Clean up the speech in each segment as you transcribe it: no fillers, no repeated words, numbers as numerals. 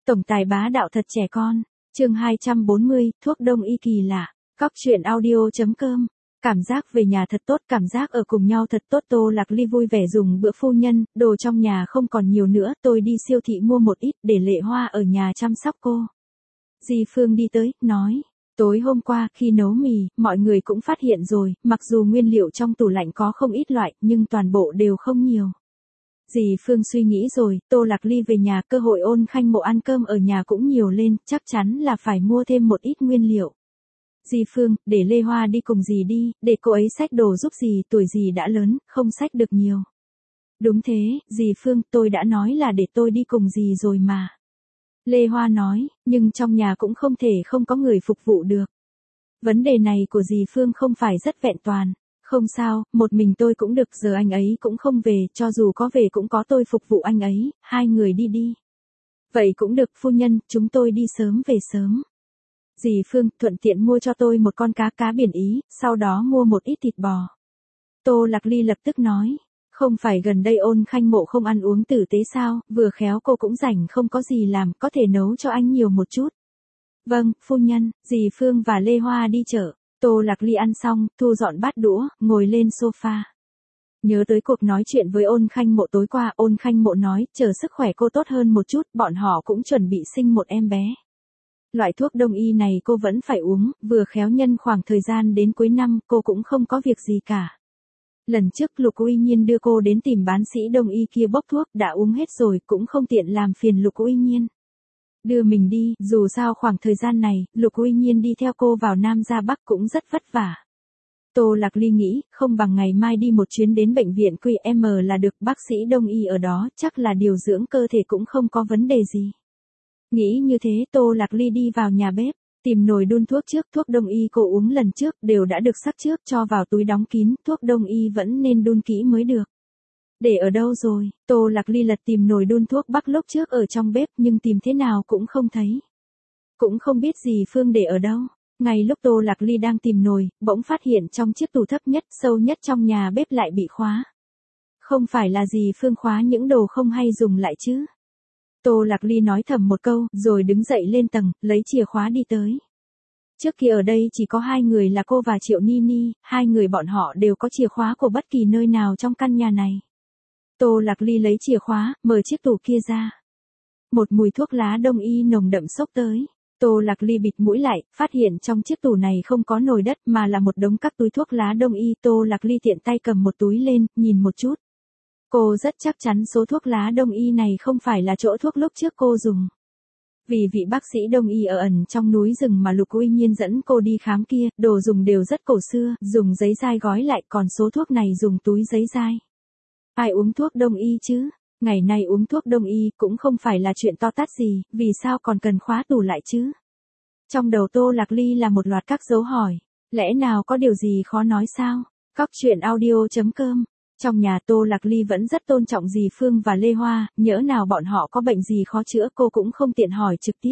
Tổng tài bá đạo thật trẻ con. Chương 240, thuốc đông y kỳ lạ. Cóc truyện audio.com. Cảm giác về nhà thật tốt, cảm giác ở cùng nhau thật tốt. Tô Lạc Ly vui vẻ dùng bữa phu nhân, đồ trong nhà không còn nhiều nữa, tôi đi siêu thị mua một ít để Lệ Hoa ở nhà chăm sóc cô. Dì Phương đi tới, nói, tối hôm qua khi nấu mì, mọi người cũng phát hiện rồi, mặc dù nguyên liệu trong tủ lạnh có không ít loại, nhưng toàn bộ đều không nhiều. Dì Phương suy nghĩ rồi, Tô Lạc Ly về nhà, cơ hội Ôn Khanh Mộ ăn cơm ở nhà cũng nhiều lên, chắc chắn là phải mua thêm một ít nguyên liệu. Dì Phương, để Lê Hoa đi cùng dì đi, để cô ấy xách đồ giúp dì, tuổi dì đã lớn, không xách được nhiều. Đúng thế, dì Phương, tôi đã nói là để tôi đi cùng dì rồi mà. Lê Hoa nói, nhưng trong nhà cũng không thể không có người phục vụ được. Vấn đề này của dì Phương không phải rất vẹn toàn. Không sao, một mình tôi cũng được, giờ anh ấy cũng không về, cho dù có về cũng có tôi phục vụ anh ấy, hai người đi đi. Vậy cũng được phu nhân, chúng tôi đi sớm về sớm. Dì Phương, thuận tiện mua cho tôi một con cá biển Ý, sau đó mua một ít thịt bò. Tô Lạc Ly lập tức nói, không phải gần đây Ôn Khanh Mộ không ăn uống tử tế sao, vừa khéo cô cũng rảnh không có gì làm, có thể nấu cho anh nhiều một chút. Vâng, phu nhân, dì Phương và Lê Hoa đi chợ. Tô Lạc Ly ăn xong, thu dọn bát đũa, ngồi lên sofa. Nhớ tới cuộc nói chuyện với Ôn Khanh Mộ tối qua, Ôn Khanh Mộ nói, chờ sức khỏe cô tốt hơn một chút, bọn họ cũng chuẩn bị sinh một em bé. Loại thuốc đông y này cô vẫn phải uống, vừa khéo nhân khoảng thời gian đến cuối năm, cô cũng không có việc gì cả. Lần trước Lục Uy Nhiên đưa cô đến tìm bán sĩ đông y kia bốc thuốc, đã uống hết rồi, cũng không tiện làm phiền Lục Uy Nhiên. Đưa mình đi, dù sao khoảng thời gian này, Lục Uy Nhiên đi theo cô vào Nam ra Bắc cũng rất vất vả. Tô Lạc Ly nghĩ, không bằng ngày mai đi một chuyến đến bệnh viện QM là được, bác sĩ đông y ở đó, chắc là điều dưỡng cơ thể cũng không có vấn đề gì. Nghĩ như thế, Tô Lạc Ly đi vào nhà bếp, tìm nồi đun thuốc trước, thuốc đông y cô uống lần trước, đều đã được sắc trước, cho vào túi đóng kín, thuốc đông y vẫn nên đun kỹ mới được. Để ở đâu rồi? Tô Lạc Ly lật tìm nồi đun thuốc Bắc lúc trước ở trong bếp, nhưng tìm thế nào cũng không thấy. Cũng không biết dì Phương để ở đâu. Ngay lúc Tô Lạc Ly đang tìm nồi, bỗng phát hiện trong chiếc tủ thấp nhất, sâu nhất trong nhà bếp lại bị khóa. Không phải là dì Phương khóa những đồ không hay dùng lại chứ? Tô Lạc Ly nói thầm một câu, rồi đứng dậy lên tầng, lấy chìa khóa đi tới. Trước kia ở đây chỉ có hai người là cô và Triệu Ni Ni, hai người bọn họ đều có chìa khóa của bất kỳ nơi nào trong căn nhà này. Tô Lạc Ly lấy chìa khóa, mở chiếc tủ kia ra. Một mùi thuốc lá đông y nồng đậm xốc tới. Tô Lạc Ly bịt mũi lại, phát hiện trong chiếc tủ này không có nồi đất mà là một đống các túi thuốc lá đông y. Tô Lạc Ly tiện tay cầm một túi lên, nhìn một chút. Cô rất chắc chắn số thuốc lá đông y này không phải là chỗ thuốc lúc trước cô dùng. Vì vị bác sĩ đông y ở ẩn trong núi rừng mà Lục Uy Nhiên dẫn cô đi khám kia, đồ dùng đều rất cổ xưa, dùng giấy dai gói lại, còn số thuốc này dùng túi giấy dai. Ai uống thuốc đông y chứ? Ngày nay uống thuốc đông y cũng không phải là chuyện to tát gì, vì sao còn cần khóa tủ lại chứ? Trong đầu Tô Lạc Ly là một loạt các dấu hỏi. Lẽ nào có điều gì khó nói sao? Cóc truyện audio.com. Trong nhà Tô Lạc Ly vẫn rất tôn trọng dì Phương và Lê Hoa, nhỡ nào bọn họ có bệnh gì khó chữa cô cũng không tiện hỏi trực tiếp.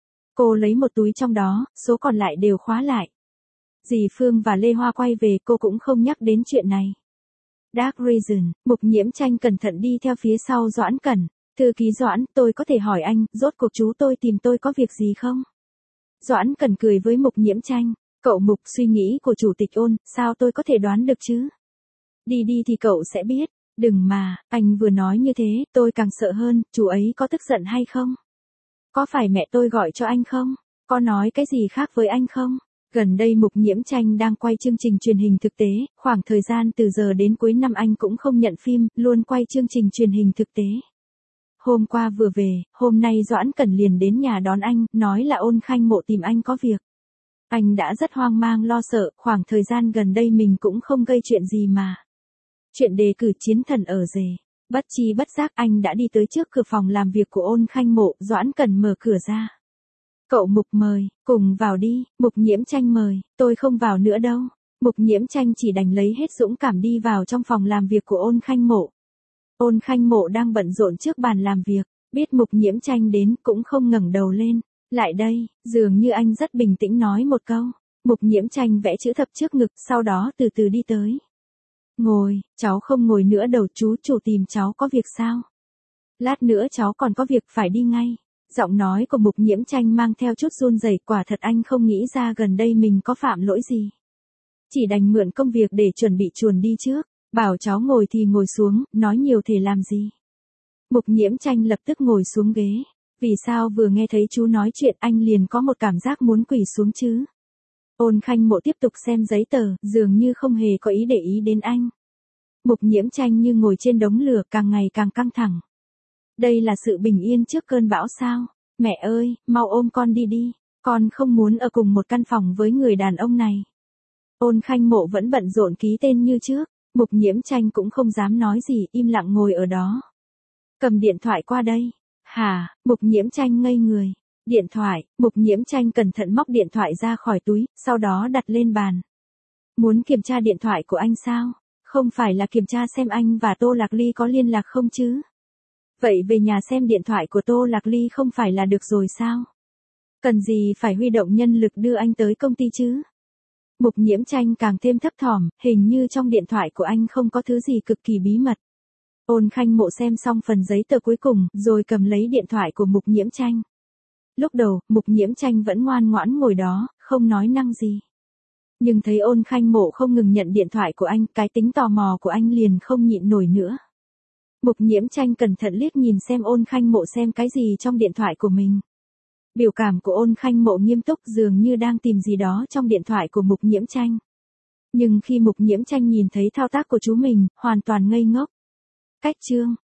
Cô lấy một túi trong đó, số còn lại đều khóa lại. Dì Phương và Lê Hoa quay về, cô cũng không nhắc đến chuyện này. Dark Reason, Mục Nhiễm Tranh cẩn thận đi theo phía sau Doãn Cẩn. Thư ký Doãn, tôi có thể hỏi anh, rốt cuộc chú tôi tìm tôi có việc gì không? Doãn Cẩn cười với Mục Nhiễm Tranh. Cậu Mục, suy nghĩ của chủ tịch Ôn, sao tôi có thể đoán được chứ? Đi đi thì cậu sẽ biết. Đừng mà, anh vừa nói như thế, tôi càng sợ hơn, chú ấy có tức giận hay không? Có phải mẹ tôi gọi cho anh không? Có nói cái gì khác với anh không? Gần đây Mục Nhiễm Tranh đang quay chương trình truyền hình thực tế, khoảng thời gian từ giờ đến cuối năm anh cũng không nhận phim, luôn quay chương trình truyền hình thực tế. Hôm qua vừa về, hôm nay Doãn Cẩn liền đến nhà đón anh, nói là Ôn Khanh Mộ tìm anh có việc. Anh đã rất hoang mang lo sợ, khoảng thời gian gần đây mình cũng không gây chuyện gì mà. Chuyện đề cử chiến thần ở rể. Bất chi bất giác anh đã đi tới trước cửa phòng làm việc của Ôn Khanh Mộ, Doãn Cẩn mở cửa ra. Cậu Mục mời, cùng vào đi. Mục Nhiễm Tranh mời, tôi không vào nữa đâu. Mục Nhiễm Tranh chỉ đành lấy hết dũng cảm đi vào trong phòng làm việc của Ôn Khanh Mộ. Ôn Khanh Mộ đang bận rộn trước bàn làm việc, biết Mục Nhiễm Tranh đến cũng không ngẩng đầu lên. Lại đây, dường như anh rất bình tĩnh nói một câu. Mục Nhiễm Tranh vẽ chữ thập trước ngực, sau đó từ từ đi tới. Ngồi, cháu không ngồi nữa đâu, chú chủ tìm cháu có việc sao? Lát nữa cháu còn có việc phải đi ngay. Giọng nói của Mục Nhiễm Tranh mang theo chút run rẩy, quả thật anh không nghĩ ra gần đây mình có phạm lỗi gì. Chỉ đành mượn công việc để chuẩn bị chuồn đi trước, bảo cháu ngồi thì ngồi xuống, nói nhiều thì làm gì. Mục Nhiễm Tranh lập tức ngồi xuống ghế. Vì sao vừa nghe thấy chú nói chuyện anh liền có một cảm giác muốn quỳ xuống chứ? Ôn Khanh Mộ tiếp tục xem giấy tờ, dường như không hề có ý để ý đến anh. Mục Nhiễm Tranh như ngồi trên đống lửa càng ngày càng căng thẳng. Đây là sự bình yên trước cơn bão sao? Mẹ ơi, mau ôm con đi đi, con không muốn ở cùng một căn phòng với người đàn ông này. Ôn Khanh Mộ vẫn bận rộn ký tên như trước, Mục Nhiễm Tranh cũng không dám nói gì, im lặng ngồi ở đó. Cầm điện thoại qua đây. Hả? Mục Nhiễm Tranh ngây người. Điện thoại, Mục Nhiễm Tranh cẩn thận móc điện thoại ra khỏi túi, sau đó đặt lên bàn. Muốn kiểm tra điện thoại của anh sao? Không phải là kiểm tra xem anh và Tô Lạc Ly có liên lạc không chứ? Vậy về nhà xem điện thoại của Tô Lạc Ly không phải là được rồi sao? Cần gì phải huy động nhân lực đưa anh tới công ty chứ? Mục Nhiễm Tranh càng thêm thấp thỏm, hình như trong điện thoại của anh không có thứ gì cực kỳ bí mật. Ôn Khanh Mộ xem xong phần giấy tờ cuối cùng, rồi cầm lấy điện thoại của Mục Nhiễm Tranh. Lúc đầu, Mục Nhiễm Tranh vẫn ngoan ngoãn ngồi đó, không nói năng gì. Nhưng thấy Ôn Khanh Mộ không ngừng nhận điện thoại của anh, cái tính tò mò của anh liền không nhịn nổi nữa. Mục Nhiễm Tranh cẩn thận liếc nhìn xem Ôn Khanh Mộ xem cái gì trong điện thoại của mình. Biểu cảm của Ôn Khanh Mộ nghiêm túc, dường như đang tìm gì đó trong điện thoại của Mục Nhiễm Tranh. Nhưng khi Mục Nhiễm Tranh nhìn thấy thao tác của chú mình, hoàn toàn ngây ngốc. Cách chương